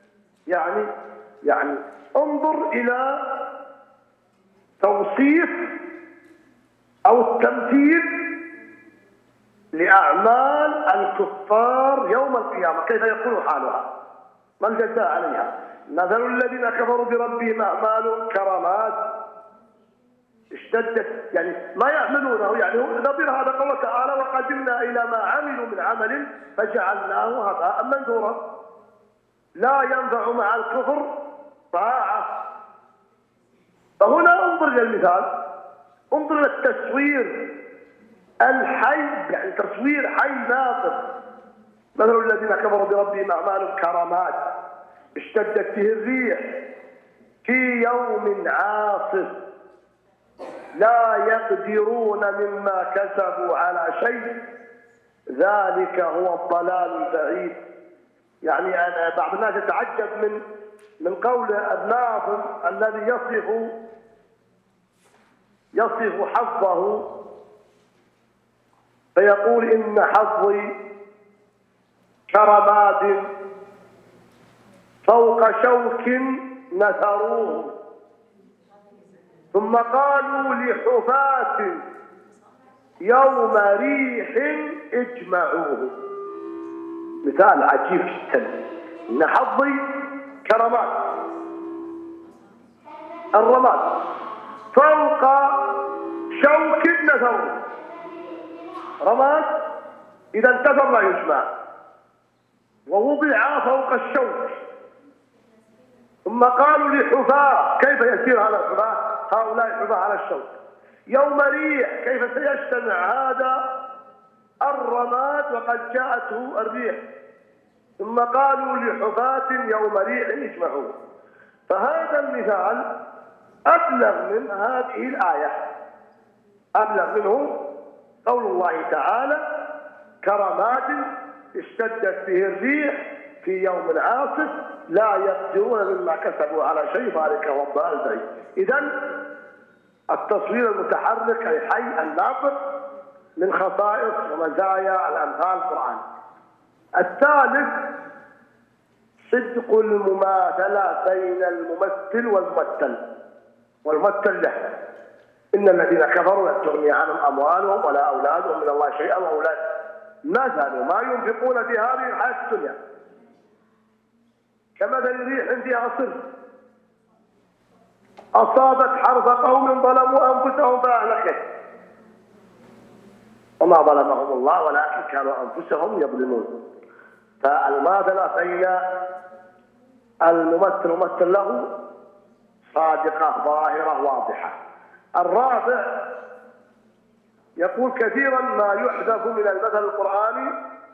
يعني انظر إلى توصيف أو التمثيل لأعمال الكفار يوم القيامة، كيف يكون حالها، ما الجزاء عليها. مثل الذين كفروا بربهم أعمال كرماد اشتدت، يعني ما يعملونه، يعني نظير هذا قوله تعالى وقدمنا إلى ما عملوا من عمل فجعلناه هباء منثورا. لا ينفع مع الكفر طاعة. فهنا انظر إلى المثال، انظر إلى التصوير الحي، يعني تصوير حي ناطق. مثل الذين كفروا بربهم أعمال كرماد اشتدت به الريح في يوم عاصف لا يقدرون مما كسبوا على شيء ذلك هو الضلال البعيد. يعني أنا بعض الناس يتعجب من قول الناظم الذي يصف حظه فيقول إن حظي كرماد فوق شوك نثروه ثم قالوا لحفاة يوم ريح اجمعوه. مثال عجيب جدا. إن حظي كرماد، الرماد فوق شوك نثروه. رماد إذا انتثر لا يجمع، ووضع فوق الشوك. ثم قالوا لحفاة، كيف يسير هذا الحفاة؟ هؤلاء حفاة على الشوك. يوم ريح، كيف سيجتمع هذا الرماد وقد جاءته الريح؟ ثم قالوا لحفاة يوم ريح اجمعوا. فهذا المثال أبلغ من هذه الآية، أبلغ منه قول الله تعالى كرماد اشتدت به الريح في يوم عاصف لا يقدرون مما كسبوا على شيء ذلك هو الضلال البعيد. إذن التصوير المتحرك الحي الناطق من خصائص ومزايا الأمثال القرآن. الثالث صدق المماثلة بين الممثل والممثل له. إن الذين كفروا لا تغني عنهم أموالهم ولا أولادهم من الله شيئا وأولاد مثل ما ينفقون في هذه الحياة الدنيا كمثل ريح فيها صر أصابت حرث قوم ظلموا أنفسهم فأهلكت وما ظلمهم الله ولكن كانوا أنفسهم يظلمون. فالمماثلة بين الممثل وممثل له صادقة ظاهرة واضحة. الرابع يقول كثيرا ما يحذف من المثل القرآني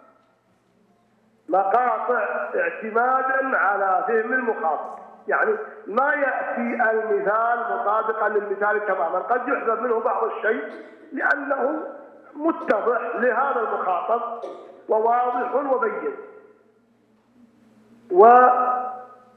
مقاطع اعتمادا على فهم المخاطب، يعني ما يأتي المثال مطابقا للمثال تماما، قد يحذف منه بعض الشيء لأنه متضح لهذا المخاطب وواضح وبين. وهذا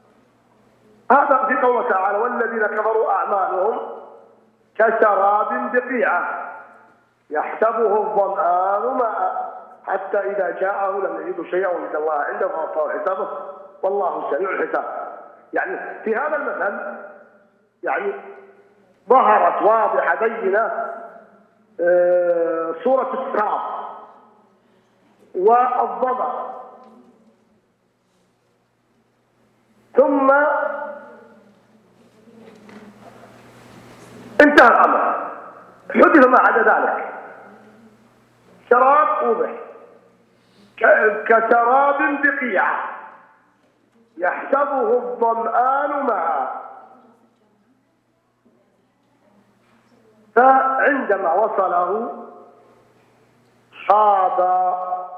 في قوله تعالى والذين كفروا أعمالهم كسراب بقيعة يحسبه الظمآن ماء حتى إذا جاءه لم يجد شيئا وجد الله عنده فوفاه حسابه والله سريع الحساب. يعني في هذا المثل يعني ظهرت واضحة بينة صورة السراب والظمأ، ثم انتهى الأمر، حدث ما عدا ذلك. شراب وضح كسراب بقيعة يحسبه الظمآن معه، فعندما وصله خاض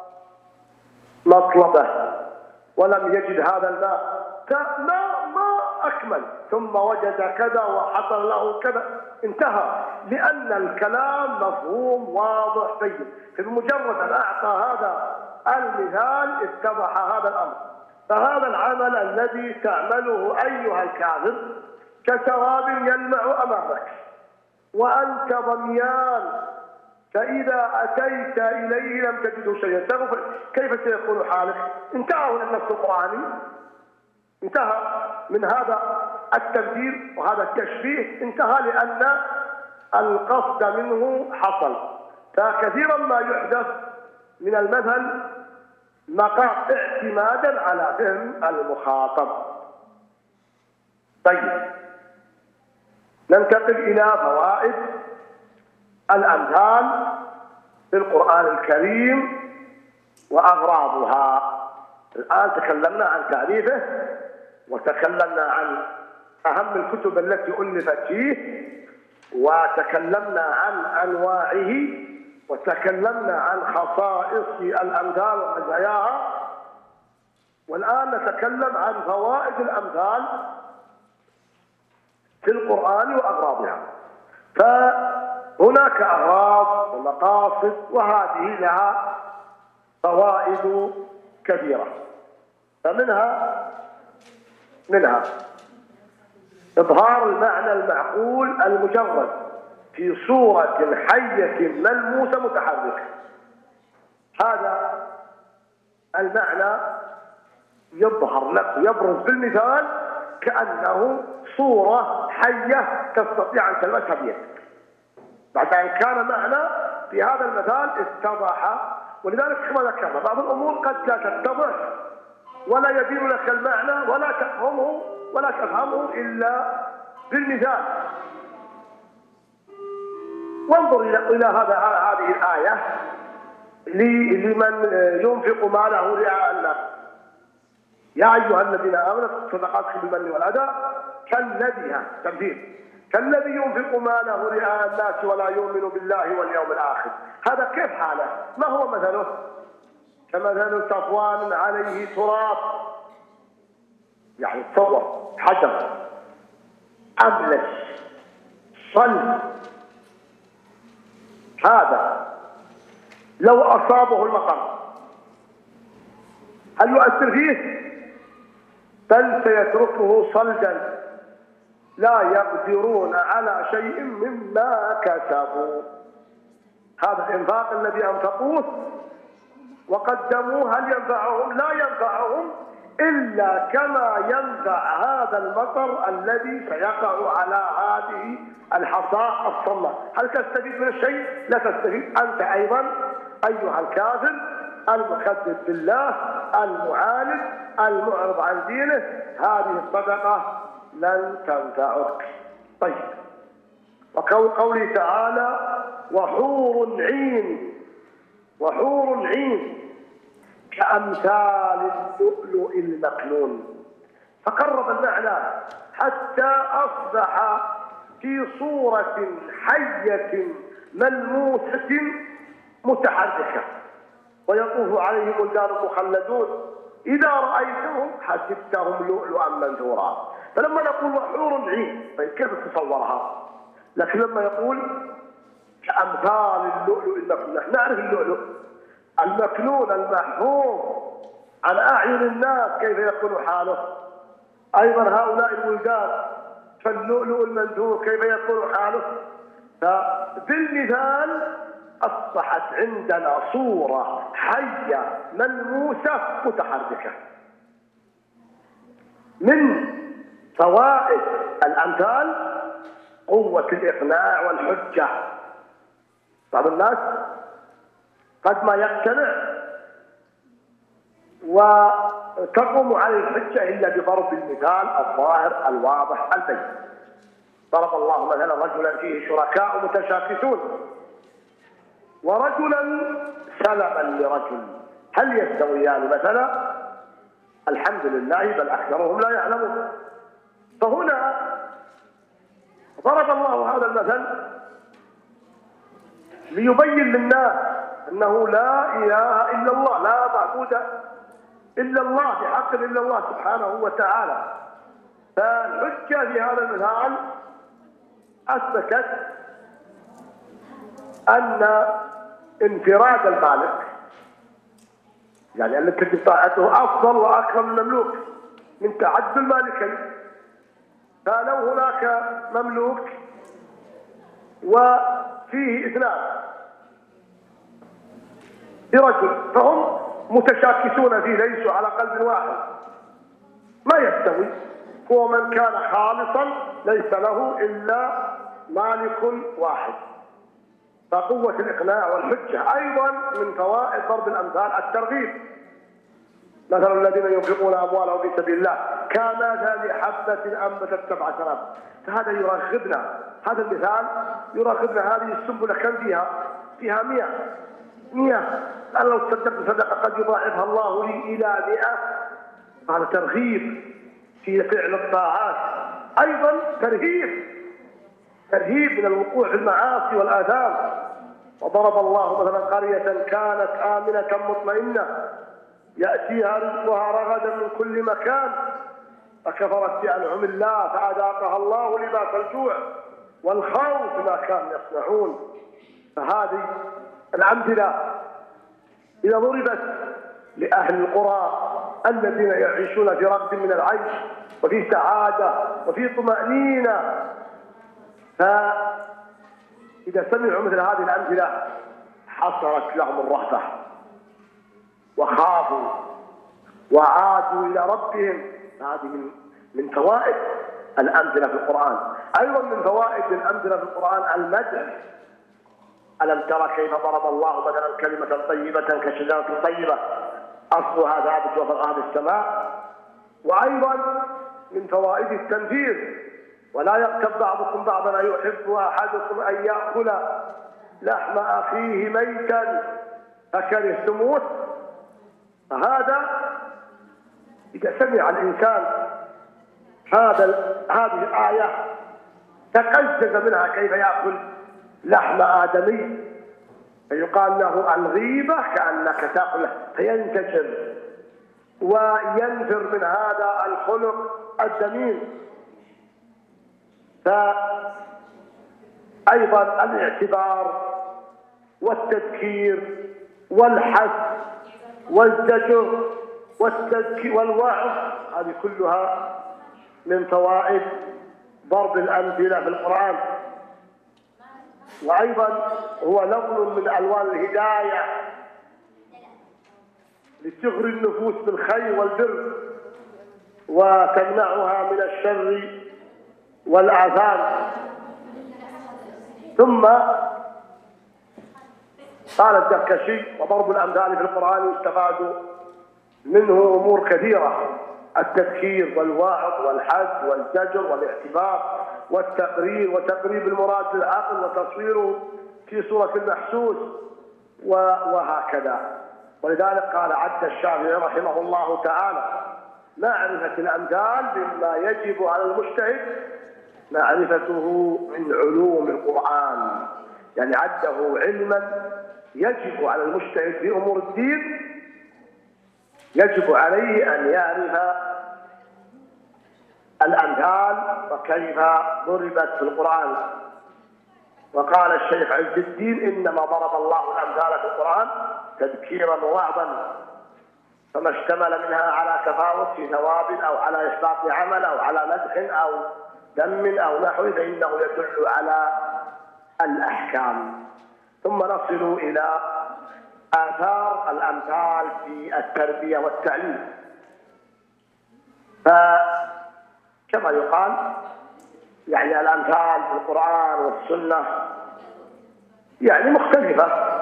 مطلبه ولم يجد هذا الماء، ما أكمل، ثم وجد كذا وحصل له كذا، انتهى، لأن الكلام مفهوم واضح بين. بمجرد أن أعطى هذا المثال اتضح هذا الأمر. فهذا العمل الذي تعمله أيها الكافر كسراب يلمع أمامك وأنت ضميان، فإذا أتيت إليه لم تجده شيئا، كيف سيكون حالك؟ انتهى من النص القرآني، انتهى من هذا التمثيل وهذا التشبيه، انتهى لأن القصد منه حصل. فكثيرا ما يحدث من المثل مقام اعتمادا على فهم المخاطب. طيب، ننتقل إلى فوائد الأمثال في القرآن الكريم وأغراضها. الآن تكلمنا عن تعريفه، وتكلمنا عن أهم الكتب التي ألفت فيه، وتكلمنا عن أنواعه، وتكلمنا عن خصائص الأمثال ومزاياها. والآن نتكلم عن فوائد الأمثال في القرآن وأغراضها. فهناك أغراض ومقاصد، وهذه لها فوائد كثيرة. فمنها إظهار المعنى المعقول المجرد في صورة حية ملموسة متحركة. هذا المعنى يظهر لك يبرز بالمثال كأنه صورة حية تستطيع أن تلمسها بيدك، بعد أن كان معنى في هذا المثال اتضح. ولذلك كما ذكرنا بعض الأمور قد لا تتضح ولا يبين لك المعنى ولا تفهمه إلا بالمثال. وانظر إلى هذه الآية لمن ينفق ماله رئاء الناس. يا أيها الذين آمنوا صدقاتكم بالمن والأذى كالذي ينفق ماله رئاء الناس ولا يؤمن بالله واليوم الآخر. هذا كيف حاله؟ ما هو مثله؟ كمثل صفوان عليه تراب، يعني تصور حجر أملس صلب، هذا لو أصابه المطر هل يؤثر فيه؟ بل سيتركه صلدا لا يقدرون على شيء مما كسبوا. هذا الإنفاق الذي أنفقوه وقدموه هل ينفعهم؟ لا ينفعهم إلا كما ينفع هذا المطر الذي سيقع على هذه الحصاة الصماء. هل تستفيد من الشيء؟ لا تستفيد. أنت أيضا أيها الكافر المكذب بالله المعاند المعرض عن دينه، هذه الصدقة لن تنفعك. طيب، وقوله تعالى وحور عين كأمثال اللؤلؤ المكنون، فقرب المعنى حتى أصبح في صورة حية ملموسة متحركة، ويطوف عليهم ولدان مخلدون إذا رأيتهم حسبتهم لؤلؤا منثورا. فلما نقول وحور عين، طيب كيف تصورها؟ لكن لما يقول كأمثال اللؤلؤ المكنون، نعرف اللؤلؤ المكنون المحفوظ عن أعين الناس كيف يكون حاله. أيضا هؤلاء الولدان فاللؤلؤ المنثور كيف يكون حاله. فبالمثال أصبحت عندنا صورة حية ملموسة متحركة. من فوائد الأمثال قوة الإقناع والحجة. بعض الناس قد ما يقتنع وتقوم عليه الحجة إلا بضرب المثال الظاهر الواضح البين. ضرب الله مثلا رجلا فيه شركاء متشاكسون ورجلا سلما لرجل هل يستويان مثلا؟ الحمد لله، بل أكثرهم لا يعلمون. فهنا ضرب الله هذا المثل ليبين للناس أنه لا إله إلا الله، لا معبود إلا الله بحق إلا الله سبحانه وتعالى. فالحجة في هذا المثال أثبتت أن انفراد المالك، يعني أن تجب طاعته أفضل وأكرم من المملوك من تعدد المالكين. فلو هناك مملوك وفيه اثنان برجل فهم متشاكسون فيه، ليسوا على قلب واحد، ما يستوي. هو من كان خالصا ليس له إلا مالك واحد. فقوة الإقناع والحجة. أيضا من فوائد ضرب الأمثال الترغيب. مثلا الذين ينفقون أموالهم في سبيل الله كمثل حبة أنبتت 7 سنابل. فهذا يرغبنا، هذا المثال يرغبنا. هذه السنبلة كم فيها 100. أنا لو تصدقت صدقة قد يضاعفها الله لي إلى 100. هذا ترغيب في فعل الطاعات. أيضا ترهيب من الوقوع في المعاصي والآثام. وضرب الله مثلا قرية كانت آمنة مطمئنة يأتيها رزقها رغدا من كل مكان فكفرت بأنعم الله فأذاقها الله لباس الجوع والخوف بما كانوا يصنعون. فهذه الأمثلة إذا ضربت لأهل القرى الذين يعيشون في رغد من العيش وفي سعادة وفي طمأنينة، فإذا سمعوا مثل هذه الأمثلة حصلت لهم الرهبة وخافوا وعادوا إلى ربهم. هذه من فوائد الأمثلة في القرآن. أيضا من فوائد الأمثلة في القرآن المدح. ألم ترى كيف ضرب الله مثلا كلمة طيبة كشجرة طيبة أصلها ثابت وفوقها السماء. وأيضا من فوائد التنفير. ولا يغتب بعضكم بعضا أيحب أحدكم أن يأكل لحم أخيه ميتا فكرهتموه. فهذا إذا سمع الإنسان هذه الآية تقزز منها كيف يأكل لحم آدمي، فيقال له الغيبة كأنك تأكل، فينتشر وينفر من هذا الخلق الذميم. فأيضا الاعتبار والتذكير والحث والزجر والوعظ، هذه كلها من فوائد ضرب الأمثلة في القرآن. وأيضا هو لون من ألوان الهداية لتغري النفوس بالخير والبر وتمنعها من الشر والآثام. ثم قال الزركشي وضرب الأمثال في القرآن يستفاد منه أمور كثيرة: التذكير والوعظ والحث والزجر والاعتبار والتقرير وتقريب المراد للعقل وتصويره في صورة المحسوس وهكذا. ولذلك قال عد الشافعي رحمه الله تعالى: معرفة الأمثال مما يجب على المجتهد معرفته من علوم القرآن، يعني عده علما يجب على المجتهد في أمور الدين، يجب عليه أن يعرف الأمثال وكيف ضربت في القرآن. وقال الشيخ عز الدين: إنما ضرب الله الأمثال في القرآن تذكيرا ووعظا، فما اشتمل منها على تفاوت في ثواب أو على إحباط عمل أو على مدح أو ذم أو نحو فإنه يدل على الأحكام. ثم نصل إلى آثار الأمثال في التربية والتعليم. فكما يقال يعني الأمثال في القرآن والسنة يعني مختلفة،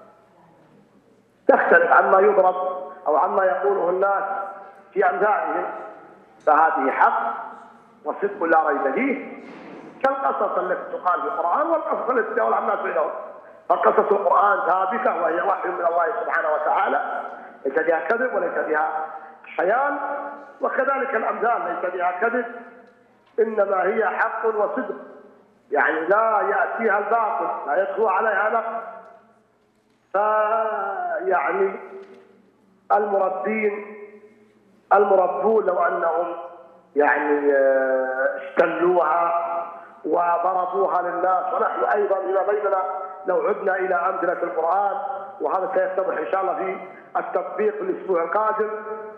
تختلف عما يضرب أو عما يقوله الناس في أمثالهم. فهذه حق وصدق لا ريب فيه، كالقصص التي تقال في القرآن والقصص التي تقول الناس بينهم. فقصص القرآن ثابتة وهي وحي من الله سبحانه وتعالى، ليس بها كذب وليس بها خيال، وكذلك الأمثال ليس بها كذب، إنما هي حق وصدق، يعني لا يأتيها الباطل، لا يدخل عليها نقص. فيعني المربون لو أنهم يعني استلوها وضربوها للناس. ونحن أيضا إذا بيننا لو عدنا إلى أمثلة القرآن، وهذا سيتضح إن شاء الله في التطبيق في الأسبوع القادم،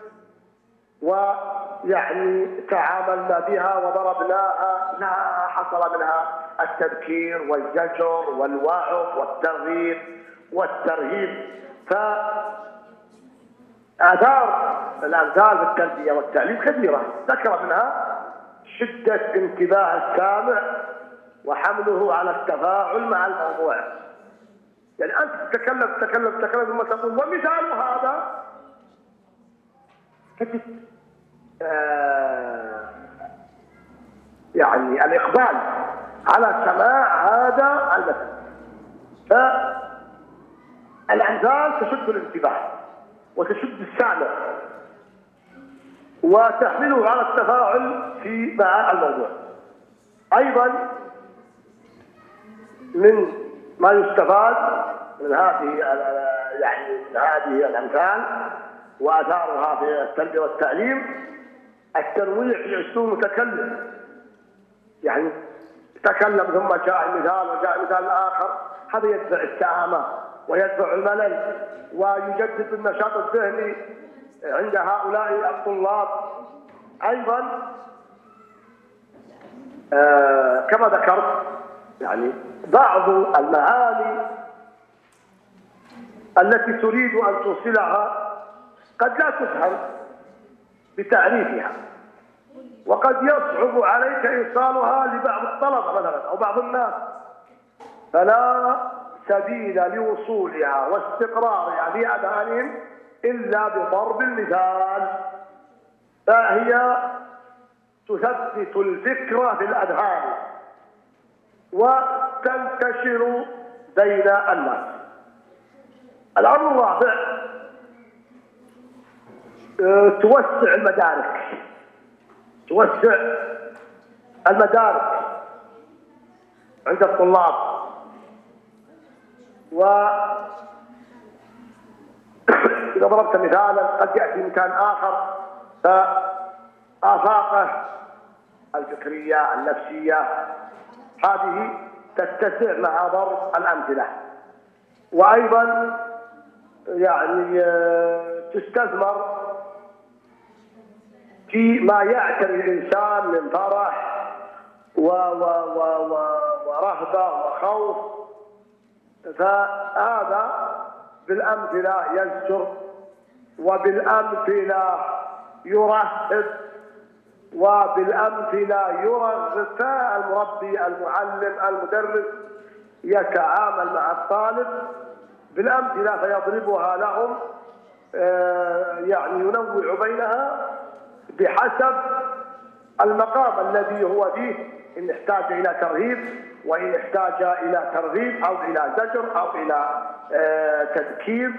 ويعني تعاملنا بها وضربناها، لا حصل منها التذكير والزجر والوعظ والترغيب والترهيب. فآثار الأمثال في التربية والتعليم كثيرة، ذكر منها شدة انتباه السامع وحمله على التفاعل مع الموضوع. يعني أنت تتكلم ثم تقول ومثال هذا، تجد يعني الإقبال على سماع هذا المثل. فالأمثال تشد الانتباه وتشد السامع وتحمله على التفاعل مع الموضوع. أيضا من ما يستفاد من هذه الأمثال وآثارها في التربية والتعليم التنويع في أسلوب المتكلم. يعني تكلم ثم جاء مثال وجاء مثال آخر، هذا يدفع السآمة ويدفع الملل ويجدد النشاط الذهني عند هؤلاء الطلاب. أيضا كما ذكرت يعني بعض المعاني التي تريد أن توصلها قد لا تفهم بتعريفها، وقد يصعب عليك إيصالها لبعض الطلبة مثلا أو بعض الناس، فلا سبيل لوصولها واستقرارها في أذهانهم إلا بضرب المثال، فهي تثبت الفكرة في الأذهان وتنتشر بين الناس. الأمر الرابع توسع المدارك عند الطلاب. وإذا ضربت مثالا قد يأتي مثال آخر، فآفاقه الفكرية النفسية هذه تتسع مع ضرب الأمثلة. وأيضا يعني تستثمر في ما يعتري الإنسان من فرح ورهبة وخوف، فهذا بالأمثلة يزجر وبالأمثلة يرهب وبالأمثلة يرغب. فالمربي المعلم المدرس يتعامل مع الطالب بالأمثلة فيضربها لهم، يعني ينوع بينها بحسب المقام الذي هو فيه، إن احتاج إلى ترهيب وإن احتاج إلى ترغيب أو إلى زجر أو إلى تذكير.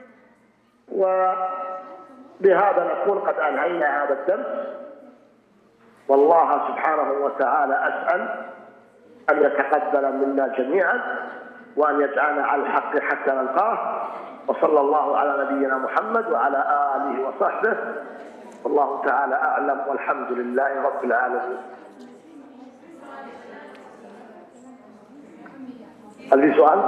وبهذا نكون قد أنهينا هذا الدرس، والله سبحانه وتعالى أسأل أن يتقبل منا جميعا وأن يجعلنا على الحق حتى نلقاه. وصلى الله على نبينا محمد وعلى آله وصحبه، والله تعالى أعلم، والحمد لله رب العالمين. هل في سؤال؟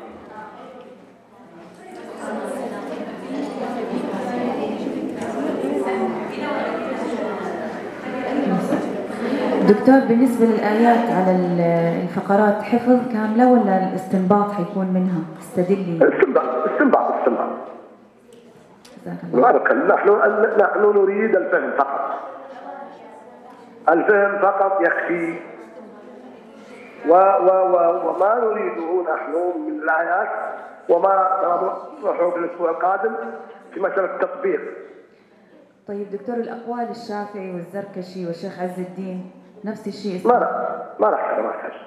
دكتور، بالنسبة للآيات على الفقرات حفظ كاملة ولا الاستنباط حيكون منها؟ استدلي. استنباط. بارك الله. نحن نريد الفهم فقط. الفهم فقط يكفي. وما نريده نحن من الآيات وما نطرحه في الأسبوع القادم في مسألة التطبيق. طيب دكتور، الأقوال الشافعي والزركشي والشيخ عز الدين نفس الشيء؟ ما نحتاج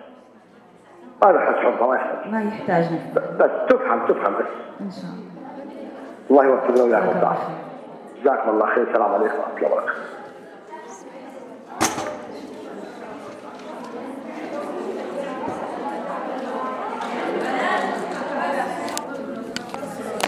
ما يحتاج بس تفهم بس إن شاء الله. الله يوفقنا وياكم. جزاكم الله خير. السلام عليكم ورحمة الله وبركاته.